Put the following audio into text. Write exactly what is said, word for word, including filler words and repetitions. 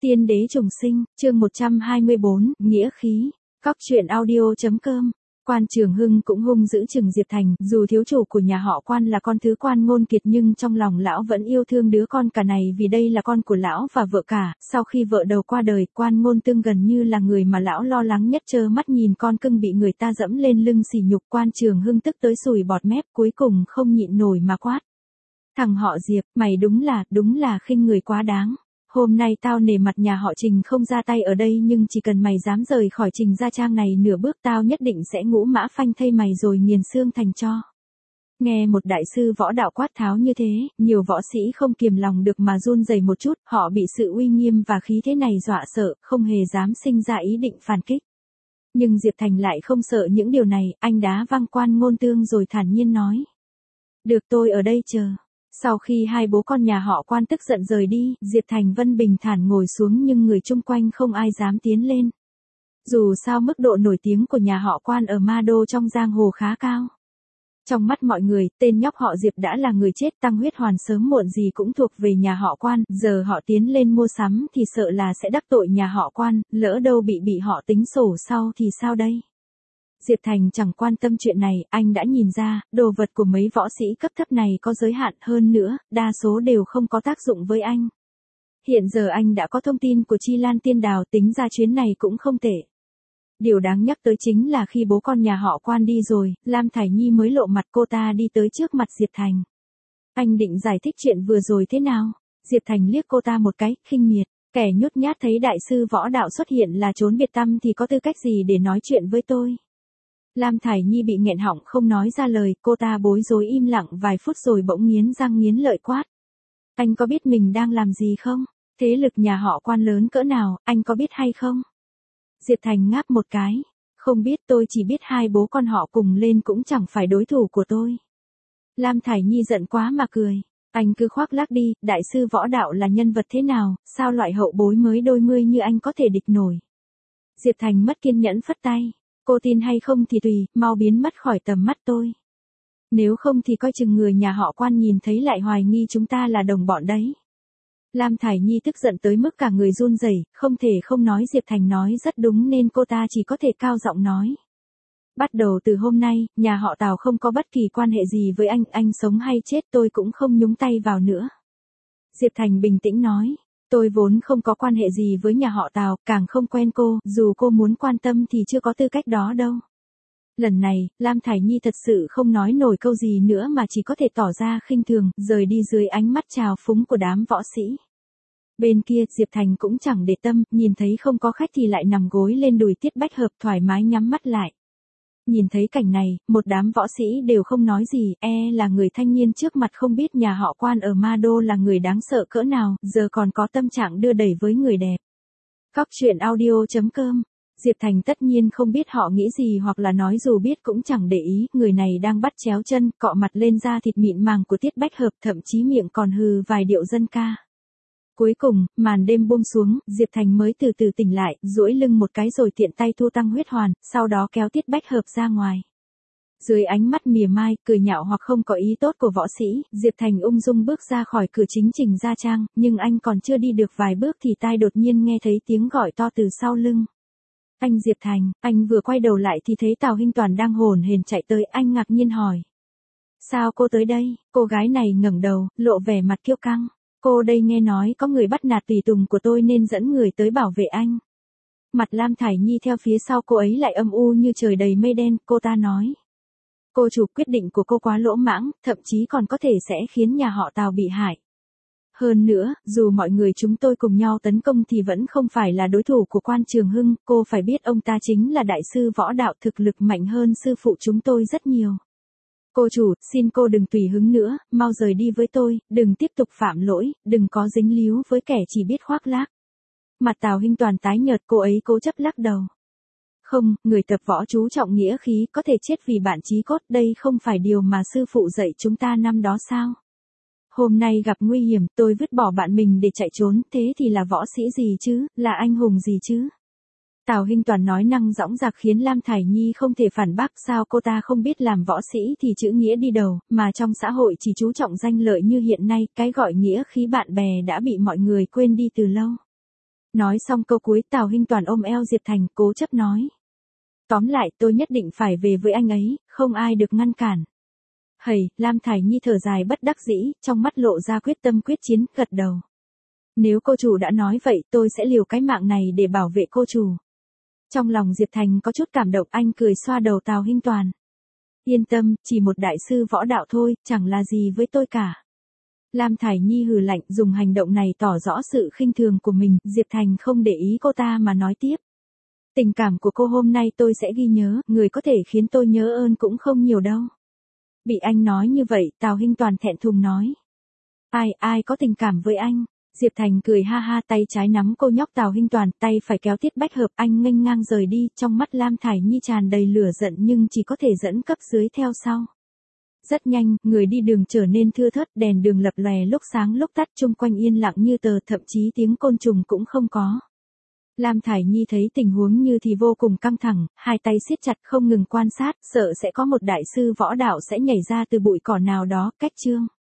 Tiên đế trùng sinh, chương một trăm hai mươi bốn, nghĩa khí. Cóc truyện audio.com. Quan Trường Hưng cũng hung dữ chừng Diệp Thành, dù thiếu chủ của nhà họ Quan là con thứ Quan Ngôn Kiệt nhưng trong lòng lão vẫn yêu thương đứa con cả này vì đây là con của lão và vợ cả. Sau khi vợ đầu qua đời, Quan Ngôn Tương gần như là người mà lão lo lắng nhất, trơ mắt nhìn con cưng bị người ta dẫm lên lưng sỉ nhục. Quan Trường Hưng tức tới sùi bọt mép, cuối cùng không nhịn nổi mà quát: "Thằng họ Diệp, mày đúng là, đúng là khinh người quá đáng. Hôm nay tao nể mặt nhà họ Trình không ra tay ở đây, nhưng chỉ cần mày dám rời khỏi Trình gia trang này nửa bước, tao nhất định sẽ ngũ mã phanh thây mày rồi nghiền xương thành tro." Nghe một đại sư võ đạo quát tháo như thế, nhiều võ sĩ không kiềm lòng được mà run rẩy một chút, họ bị sự uy nghiêm và khí thế này dọa sợ, không hề dám sinh ra ý định phản kích. Nhưng Diệp Thành lại không sợ những điều này, anh đá văng Quan Ngôn Tương rồi thản nhiên nói: "Được, tôi ở đây chờ." Sau khi hai bố con nhà họ Quan tức giận rời đi, Diệp Thành Vân bình thản ngồi xuống nhưng người chung quanh không ai dám tiến lên. Dù sao mức độ nổi tiếng của nhà họ Quan ở Ma Đô trong giang hồ khá cao. Trong mắt mọi người, tên nhóc họ Diệp đã là người chết, Tăng Huyết Hoàn sớm muộn gì cũng thuộc về nhà họ Quan, giờ họ tiến lên mua sắm thì sợ là sẽ đắc tội nhà họ Quan, lỡ đâu bị bị họ tính sổ sau thì sao đây? Diệp Thành chẳng quan tâm chuyện này, anh đã nhìn ra, đồ vật của mấy võ sĩ cấp thấp này có giới hạn, hơn nữa, đa số đều không có tác dụng với anh. Hiện giờ anh đã có thông tin của Chi Lan Tiên Đào, tính ra chuyến này cũng không tệ. Điều đáng nhắc tới chính là khi bố con nhà họ Quan đi rồi, Lam Thải Nhi mới lộ mặt, cô ta đi tới trước mặt Diệp Thành. "Anh định giải thích chuyện vừa rồi thế nào?" Diệp Thành liếc cô ta một cái, khinh miệt. Kẻ nhút nhát thấy đại sư võ đạo xuất hiện là trốn biệt tăm thì có tư cách gì để nói chuyện với tôi? Lam Thải Nhi bị nghẹn họng không nói ra lời, cô ta bối rối im lặng vài phút rồi bỗng nghiến răng nghiến lợi quát: "Anh có biết mình đang làm gì không? Thế lực nhà họ Quan lớn cỡ nào, anh có biết hay không?" Diệp Thành ngáp một cái: "Không biết, tôi chỉ biết hai bố con họ cùng lên cũng chẳng phải đối thủ của tôi." Lam Thải Nhi giận quá mà cười: "Anh cứ khoác lác đi, đại sư võ đạo là nhân vật thế nào, sao loại hậu bối mới đôi mươi như anh có thể địch nổi?" Diệp Thành mất kiên nhẫn phất tay: "Cô tin hay không thì tùy, mau biến mất khỏi tầm mắt tôi. Nếu không thì coi chừng người nhà họ Quan nhìn thấy lại hoài nghi chúng ta là đồng bọn đấy." Lam Thải Nhi tức giận tới mức cả người run rẩy, không thể không nói Diệp Thành nói rất đúng nên cô ta chỉ có thể cao giọng nói: "Bắt đầu từ hôm nay, nhà họ Tào không có bất kỳ quan hệ gì với anh, anh sống hay chết tôi cũng không nhúng tay vào nữa." Diệp Thành bình tĩnh nói: "Tôi vốn không có quan hệ gì với nhà họ Tào, càng không quen cô, dù cô muốn quan tâm thì chưa có tư cách đó đâu." Lần này, Lam Thải Nhi thật sự không nói nổi câu gì nữa mà chỉ có thể tỏ ra khinh thường, rời đi dưới ánh mắt trào phúng của đám võ sĩ. Bên kia, Diệp Thành cũng chẳng để tâm, nhìn thấy không có khách thì lại nằm gối lên đùi Tiết Bách Hợp thoải mái nhắm mắt lại. Nhìn thấy cảnh này, một đám võ sĩ đều không nói gì, e là người thanh niên trước mặt không biết nhà họ Quan ở Ma Đô là người đáng sợ cỡ nào, giờ còn có tâm trạng đưa đẩy với người đẹp. Cóc truyện audio.com. Diệp Thành tất nhiên không biết họ nghĩ gì, hoặc là nói dù biết cũng chẳng để ý, người này đang bắt chéo chân, cọ mặt lên da thịt mịn màng của Tiết Bách Hợp, thậm chí miệng còn hừ vài điệu dân ca. Cuối cùng, màn đêm buông xuống, Diệp Thành mới từ từ tỉnh lại, duỗi lưng một cái rồi tiện tay thu Tăng Huyết Hoàn, sau đó kéo Tiết Bách Hợp ra ngoài. Dưới ánh mắt mỉa mai, cười nhạo hoặc không có ý tốt của võ sĩ, Diệp Thành ung dung bước ra khỏi cửa chính Trình gia trang, nhưng anh còn chưa đi được vài bước thì tai đột nhiên nghe thấy tiếng gọi to từ sau lưng. "Anh Diệp Thành." Anh vừa quay đầu lại thì thấy Tào Hinh Toàn đang hồn hển chạy tới, anh ngạc nhiên hỏi: "Sao cô tới đây?" Cô gái này ngẩng đầu, lộ vẻ mặt kiêu căng: "Cô đây nghe nói có người bắt nạt tùy tùng của tôi nên dẫn người tới bảo vệ anh." Mặt Lam Thải Nhi theo phía sau cô ấy lại âm u như trời đầy mây đen, cô ta nói: "Cô chủ, quyết định của cô quá lỗ mãng, thậm chí còn có thể sẽ khiến nhà họ Tào bị hại. Hơn nữa, dù mọi người chúng tôi cùng nhau tấn công thì vẫn không phải là đối thủ của Quan Trường Hưng, cô phải biết ông ta chính là đại sư võ đạo, thực lực mạnh hơn sư phụ chúng tôi rất nhiều. Cô chủ, xin cô đừng tùy hứng nữa, mau rời đi với tôi, đừng tiếp tục phạm lỗi, đừng có dính líu với kẻ chỉ biết khoác lác." Mặt Tào Hinh Toàn tái nhợt, cô ấy cố chấp lắc đầu: "Không, người tập võ chú trọng nghĩa khí, có thể chết vì bạn chí cốt, đây không phải điều mà sư phụ dạy chúng ta năm đó sao? Hôm nay gặp nguy hiểm, tôi vứt bỏ bạn mình để chạy trốn, thế thì là võ sĩ gì chứ, là anh hùng gì chứ?" Tào Hinh Toàn nói năng dõng dạc khiến Lam Thải Nhi không thể phản bác, sao cô ta không biết làm võ sĩ thì chữ nghĩa đi đầu, mà trong xã hội chỉ chú trọng danh lợi như hiện nay, cái gọi nghĩa khí bạn bè đã bị mọi người quên đi từ lâu. Nói xong câu cuối Tào Hinh Toàn ôm eo Diệp Thành cố chấp nói. Tóm lại tôi nhất định phải về với anh ấy, không ai được ngăn cản. Hầy, Lam Thải Nhi thở dài bất đắc dĩ, trong mắt lộ ra quyết tâm quyết chiến, gật đầu. Nếu cô chủ đã nói vậy tôi sẽ liều cái mạng này để bảo vệ cô chủ. Trong lòng Diệp Thành có chút cảm động, anh cười xoa đầu Tào Hinh Toàn. Yên tâm, chỉ một đại sư võ đạo thôi, chẳng là gì với tôi cả. Lam Thải Nhi hừ lạnh, dùng hành động này tỏ rõ sự khinh thường của mình, Diệp Thành không để ý cô ta mà nói tiếp. Tình cảm của cô hôm nay tôi sẽ ghi nhớ, người có thể khiến tôi nhớ ơn cũng không nhiều đâu. Bị anh nói như vậy, Tào Hinh Toàn thẹn thùng nói. Ai, ai có tình cảm với anh? Diệp Thành cười ha ha, tay trái nắm cô nhóc Tào Hinh Toàn, tay phải kéo Tiết Bách Hợp, anh nghênh ngang rời đi, trong mắt Lam Thải Nhi tràn đầy lửa giận nhưng chỉ có thể dẫn cấp dưới theo sau. Rất nhanh, người đi đường trở nên thưa thớt, đèn đường lập lòe lúc sáng lúc tắt, chung quanh yên lặng như tờ, thậm chí tiếng côn trùng cũng không có. Lam Thải Nhi thấy tình huống như thì vô cùng căng thẳng, hai tay siết chặt không ngừng quan sát, sợ sẽ có một đại sư võ đạo sẽ nhảy ra từ bụi cỏ nào đó, cách chương.